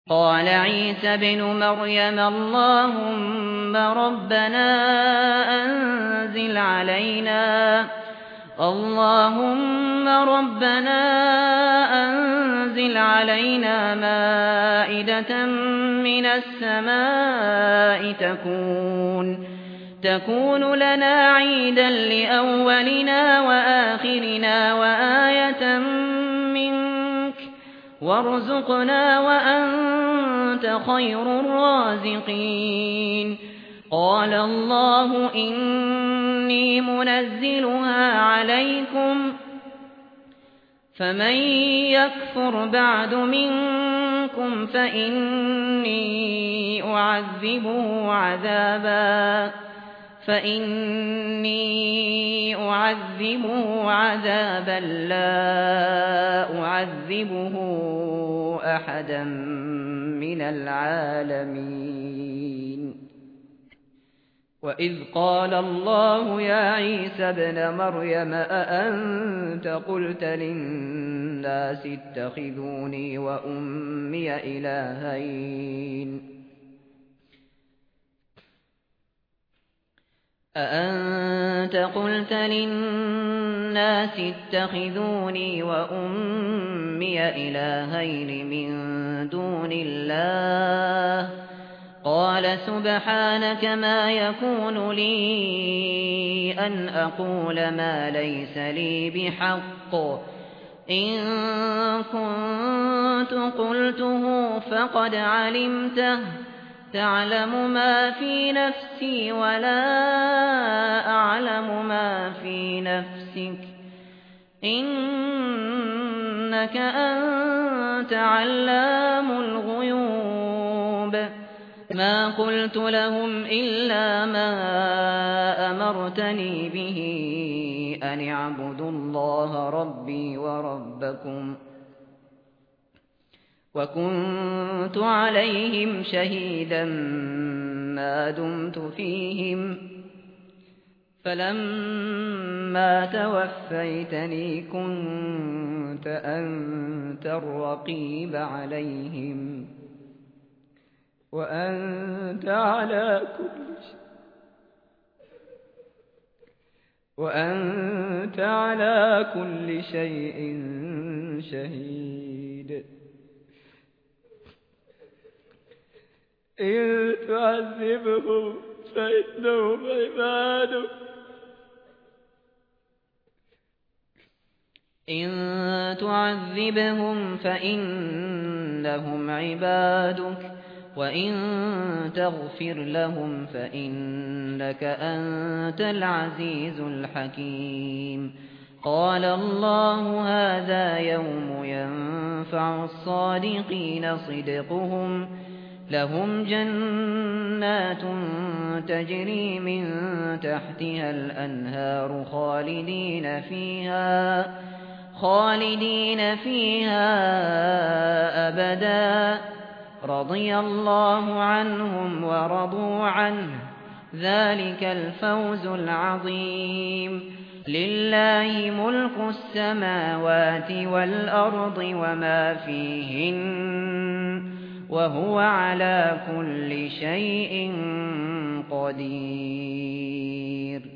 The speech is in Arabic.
قال عيسى ابن مريم اللهم ربنا أنزل علينا مائدة من السماء تكون لنا عيدا لأولنا وآخرنا وآية منك وارزقنا وأنت خير الرازقين. قال الله إني منزلها عليكم فمن يكفر بعد منكم فإني أعذبه عذابا لا أعذبه أحدا من العالمين. وإذ قال الله يا عيسى ابن مريم أأنت قلت للناس اتخذوني وأمي إلهين من دون الله قال سبحانك ما يكون لي أن أقول ما ليس لي بحق إن كنت قلته فقد علمته تعلم ما في نفسي ولا أعلم ما في نفسك إنك أنت علام الغيوب. ما قلت لهم إلا ما أمرتني به أن اعبدوا الله ربي وربكم وكنت عليهم شهيدا ما دمت فيهم فلما توفيتني كنت أنت الرقيب عليهم وأنت على كل شيء شهيد. إن تعذبهم فإنهم عبادك وإن تغفر لهم فإنك أنت العزيز الحكيم. قال الله هذا يوم ينفع الصادقين صدقهم لهم جنات تجري من تحتها الأنهار خالدين فيها أبدا رضي الله عنهم ورضوا عنه ذلك الفوز العظيم. لله ملك السماوات والأرض وما فيهن وهو على كل شيء قدير.